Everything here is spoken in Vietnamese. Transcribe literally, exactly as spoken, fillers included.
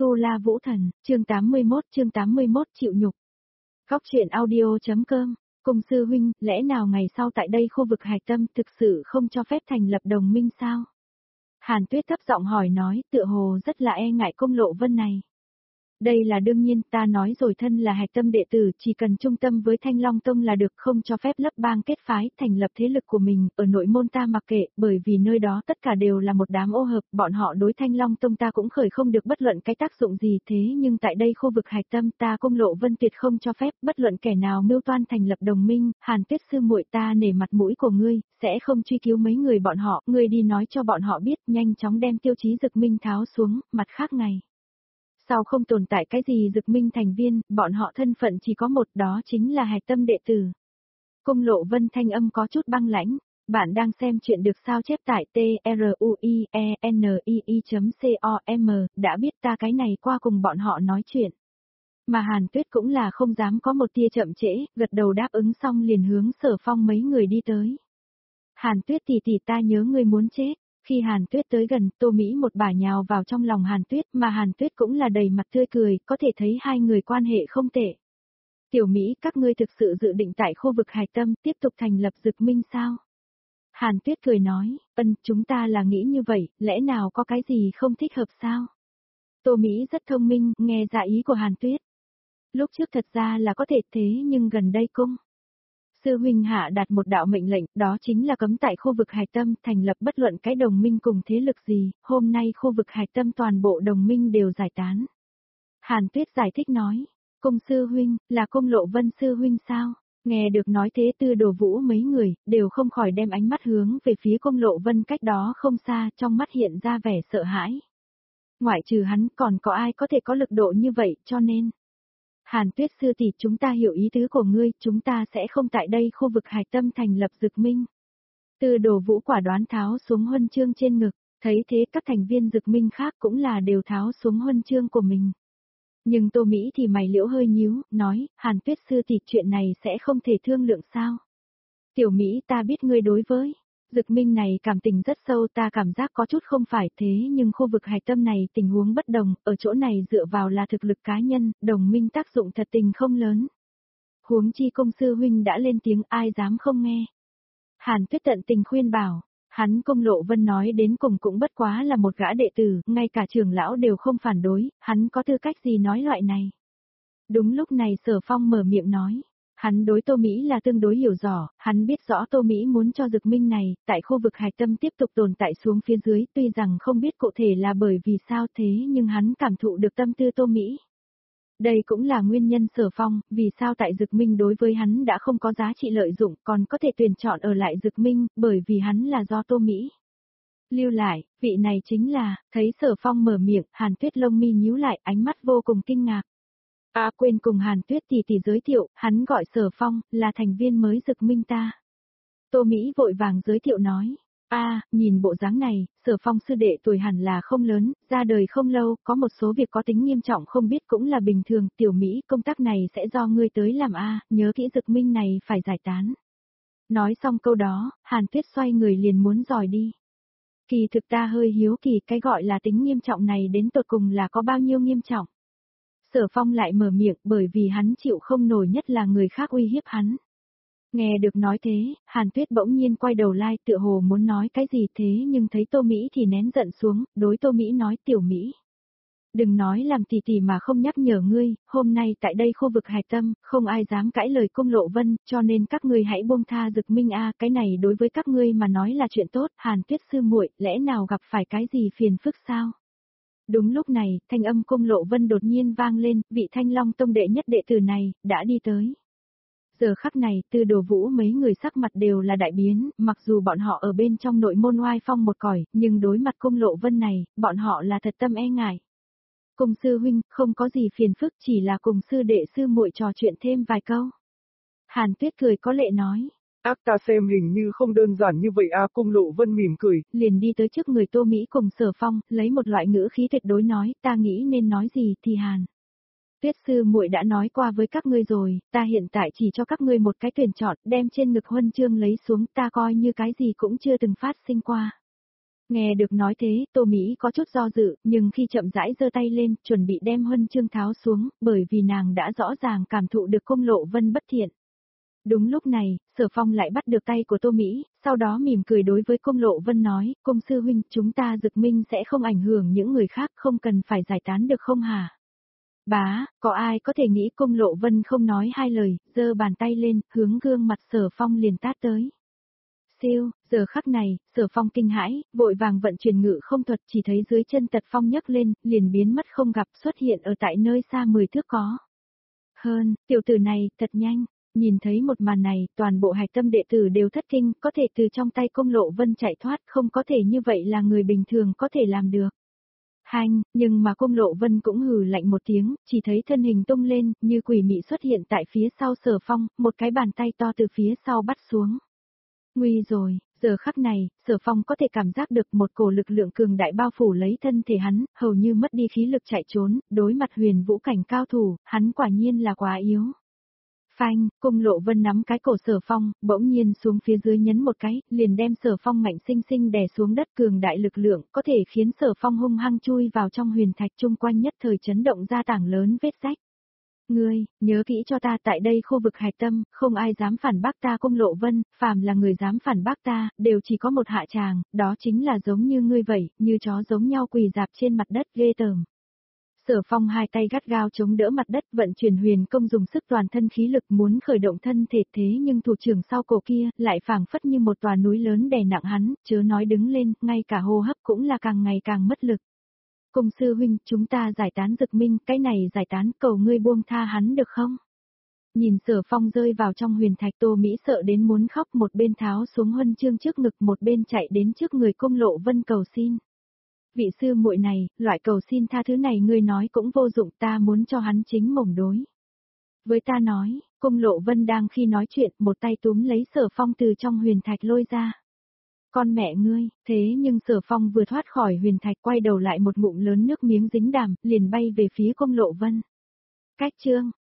Tu La Vũ Thần, chương tám mươi mốt, chương tám mươi mốt chịu nhục. Góc truyện audio.com, cùng sư huynh, lẽ nào ngày sau tại đây khu vực hạch tâm thực sự không cho phép thành lập đồng minh sao? Hàn Tuyết thấp giọng hỏi nói, tựa hồ rất là e ngại Cung Lộ Vân này. Đây là đương nhiên, ta nói rồi, thân là hạch tâm đệ tử, chỉ cần trung tâm với Thanh Long Tông là được, không cho phép lấp bang kết phái, thành lập thế lực của mình, ở nội môn ta mặc kệ, bởi vì nơi đó tất cả đều là một đám ô hợp, bọn họ đối Thanh Long Tông ta cũng khởi không được bất luận cái tác dụng gì, thế nhưng tại đây khu vực hạch tâm ta Cung Lộ Vân tuyệt không cho phép, bất luận kẻ nào mưu toan thành lập đồng minh, Hàn Tuyết sư muội, ta nể mặt mũi của ngươi, sẽ không truy cứu mấy người bọn họ, ngươi đi nói cho bọn họ biết, nhanh chóng đem Tiêu Chí Dực Minh tháo xuống, mặt khác ngày sau không tồn tại cái gì Dực Minh thành viên, bọn họ thân phận chỉ có một, đó chính là hạch tâm đệ tử. Cung Lộ Vân thanh âm có chút băng lãnh, bạn đang xem chuyện được sao chép tại T R U I E N I I.com, đã biết ta cái này qua cùng bọn họ nói chuyện. Mà Hàn Tuyết cũng là không dám có một tia chậm trễ, gật đầu đáp ứng xong liền hướng Sở Phong mấy người đi tới. Hàn Tuyết tỷ tỷ, ta nhớ ngươi muốn chết. Khi Hàn Tuyết tới gần, Tô Mỹ một bả nhào vào trong lòng Hàn Tuyết, mà Hàn Tuyết cũng là đầy mặt tươi cười, có thể thấy hai người quan hệ không tệ. Tiểu Mỹ, các ngươi thực sự dự định tại khu vực hạch tâm tiếp tục thành lập Dực Minh sao? Hàn Tuyết cười nói, ân, chúng ta là nghĩ như vậy, lẽ nào có cái gì không thích hợp sao? Tô Mỹ rất thông minh, nghe ra ý của Hàn Tuyết. Lúc trước thật ra là có thể thế nhưng gần đây cung sư huynh hạ đạt một đạo mệnh lệnh, đó chính là cấm tại khu vực hạch tâm thành lập bất luận cái đồng minh cùng thế lực gì, hôm nay khu vực hạch tâm toàn bộ đồng minh đều giải tán. Hàn Tuyết giải thích nói, cung sư huynh, là Cung Lộ Vân sư huynh sao? Nghe được nói thế, Tư Đồ Vũ mấy người, đều không khỏi đem ánh mắt hướng về phía Cung Lộ Vân cách đó không xa, trong mắt hiện ra vẻ sợ hãi. Ngoại trừ hắn còn có ai có thể có lực độ như vậy, cho nên... Hàn Tuyết sư tỷ, chúng ta hiểu ý tứ của ngươi, chúng ta sẽ không tại đây khu vực hạch tâm thành lập Dực Minh. Tư Đồ Vũ quả đoán tháo xuống huân chương trên ngực, thấy thế các thành viên Dực Minh khác cũng là đều tháo xuống huân chương của mình. Nhưng Tô Mỹ thì mày liễu hơi nhíu, nói, Hàn Tuyết sư tỷ, chuyện này sẽ không thể thương lượng sao? Tiểu Mỹ, ta biết ngươi đối với Dực Minh này cảm tình rất sâu, ta cảm giác có chút không phải thế, nhưng khu vực hạch tâm này tình huống bất đồng, ở chỗ này dựa vào là thực lực cá nhân, đồng minh tác dụng thật tình không lớn. Huống chi Cung sư huynh đã lên tiếng, ai dám không nghe. Hàn Tuyết tận tình khuyên bảo, hắn Cung Lộ Vân nói đến cùng cũng bất quá là một gã đệ tử, ngay cả trưởng lão đều không phản đối, hắn có tư cách gì nói loại này. Đúng lúc này Sở Phong mở miệng nói. Hắn đối Tô Mỹ là tương đối hiểu rõ, hắn biết rõ Tô Mỹ muốn cho Dực Minh này, tại khu vực hạch tâm tiếp tục tồn tại xuống phía dưới, tuy rằng không biết cụ thể là bởi vì sao thế nhưng hắn cảm thụ được tâm tư Tô Mỹ. Đây cũng là nguyên nhân Sở Phong, vì sao tại Dực Minh đối với hắn đã không có giá trị lợi dụng, còn có thể tuyển chọn ở lại Dực Minh, bởi vì hắn là do Tô Mỹ lưu lại, vị này chính là, thấy Sở Phong mở miệng, Hàn Tuyết lông mi nhíu lại, ánh mắt vô cùng kinh ngạc. À quên cùng Hàn Tuyết tỷ tỷ giới thiệu, hắn gọi Sở Phong, là thành viên mới Dực Minh ta. Tô Mỹ vội vàng giới thiệu nói, a à, nhìn bộ dáng này, Sở Phong sư đệ tuổi hẳn là không lớn, ra đời không lâu, có một số việc có tính nghiêm trọng không biết cũng là bình thường, Tiểu Mỹ, công tác này sẽ do ngươi tới làm a, à, nhớ kỹ Dực Minh này phải giải tán. Nói xong câu đó, Hàn Tuyết xoay người liền muốn dòi đi. Kỳ thực ta hơi hiếu kỳ, cái gọi là tính nghiêm trọng này đến tột cùng là có bao nhiêu nghiêm trọng. Sở Phong lại mở miệng, bởi vì hắn chịu không nổi nhất là người khác uy hiếp hắn. Nghe được nói thế, Hàn Tuyết bỗng nhiên quay đầu lai, tựa hồ muốn nói cái gì thế nhưng thấy Tô Mỹ thì nén giận xuống, đối Tô Mỹ nói, Tiểu Mỹ. Đừng nói làm tỷ tỷ mà không nhắc nhở ngươi, hôm nay tại đây khu vực hạch tâm, không ai dám cãi lời Cung Lộ Vân, cho nên các ngươi hãy buông tha Dực Minh a, cái này đối với các ngươi mà nói là chuyện tốt, Hàn Tuyết sư muội, lẽ nào gặp phải cái gì phiền phức sao? Đúng lúc này, thanh âm Cung Lộ Vân đột nhiên vang lên, vị Thanh Long Tông đệ nhất đệ tử này, đã đi tới. Giờ khắc này, Tư Đồ Vũ mấy người sắc mặt đều là đại biến, mặc dù bọn họ ở bên trong nội môn oai phong một cõi, nhưng đối mặt Cung Lộ Vân này, bọn họ là thật tâm e ngại. Cung sư huynh, không có gì phiền phức, chỉ là cùng sư đệ sư muội trò chuyện thêm vài câu. Hàn Tuyết cười có lệ nói. Ác ta xem hình như không đơn giản như vậy à, Cung Lộ Vân mỉm cười, liền đi tới trước người Tô Mỹ cùng Sở Phong, lấy một loại ngữ khí tuyệt đối nói, ta nghĩ nên nói gì thì Hàn Tuyết sư muội đã nói qua với các ngươi rồi, ta hiện tại chỉ cho các ngươi một cái tuyển chọn, đem trên ngực huân chương lấy xuống, ta coi như cái gì cũng chưa từng phát sinh qua. Nghe được nói thế, Tô Mỹ có chút do dự, nhưng khi chậm rãi giơ tay lên, chuẩn bị đem huân chương tháo xuống, bởi vì nàng đã rõ ràng cảm thụ được Cung Lộ Vân bất thiện. Đúng lúc này, Sở Phong lại bắt được tay của Tô Mỹ, sau đó mỉm cười đối với Cung Lộ Vân nói, Cung sư huynh, chúng ta Dực Minh sẽ không ảnh hưởng những người khác, không cần phải giải tán được không hả? Bá, có ai có thể nghĩ Cung Lộ Vân không nói hai lời, giơ bàn tay lên, hướng gương mặt Sở Phong liền tát tới. Siêu, giờ khắc này, Sở Phong kinh hãi, vội vàng vận chuyển ngự không thuật, chỉ thấy dưới chân Tật Phong nhấc lên, liền biến mất không gặp, xuất hiện ở tại nơi xa mười thước có. Hơn, tiểu tử này, thật nhanh. Nhìn thấy một màn này, toàn bộ hạch tâm đệ tử đều thất kinh, có thể từ trong tay Cung Lộ Vân chạy thoát, không có thể như vậy là người bình thường có thể làm được. Hanh, nhưng mà Cung Lộ Vân cũng hừ lạnh một tiếng, chỉ thấy thân hình tung lên, như quỷ mị xuất hiện tại phía sau Sở Phong, một cái bàn tay to từ phía sau bắt xuống. Nguy rồi, giờ khắc này, Sở Phong có thể cảm giác được một cổ lực lượng cường đại bao phủ lấy thân thể hắn, hầu như mất đi khí lực chạy trốn, đối mặt huyền vũ cảnh cao thủ, hắn quả nhiên là quá yếu. Phanh, Cung Lộ Vân nắm cái cổ Sở Phong, bỗng nhiên xuống phía dưới nhấn một cái, liền đem Sở Phong mạnh sinh sinh đè xuống đất, cường đại lực lượng, có thể khiến Sở Phong hung hăng chui vào trong huyền thạch chung quanh, nhất thời chấn động ra tảng lớn vết rách. Ngươi, nhớ kỹ cho ta, tại đây khu vực hạch tâm, không ai dám phản bác ta Cung Lộ Vân, phàm là người dám phản bác ta, đều chỉ có một hạ tràng, đó chính là giống như ngươi vậy, như chó giống nhau quỳ dạp trên mặt đất, ghê tởm. Sở Phong hai tay gắt gao chống đỡ mặt đất, vận chuyển huyền công, dùng sức toàn thân khí lực muốn khởi động thân thể, thế nhưng thủ trưởng sau cổ kia, lại phảng phất như một tòa núi lớn đè nặng hắn, chớ nói đứng lên, ngay cả hô hấp cũng là càng ngày càng mất lực. Cung sư huynh, chúng ta giải tán Dực Minh, cái này giải tán, cầu ngươi buông tha hắn được không? Nhìn Sở Phong rơi vào trong huyền thạch, Tô Mỹ sợ đến muốn khóc, một bên tháo xuống huân chương trước ngực, một bên chạy đến trước người Cung Lộ Vân cầu xin. Vị sư muội này, loại cầu xin tha thứ này ngươi nói cũng vô dụng, ta muốn cho hắn chính mổng đối. Với ta nói, Cung Lộ Vân đang khi nói chuyện, một tay túm lấy Sở Phong từ trong huyền thạch lôi ra. Con mẹ ngươi, thế nhưng Sở Phong vừa thoát khỏi huyền thạch, quay đầu lại một ngụm lớn nước miếng dính đàm, liền bay về phía Cung Lộ Vân. Cách chương,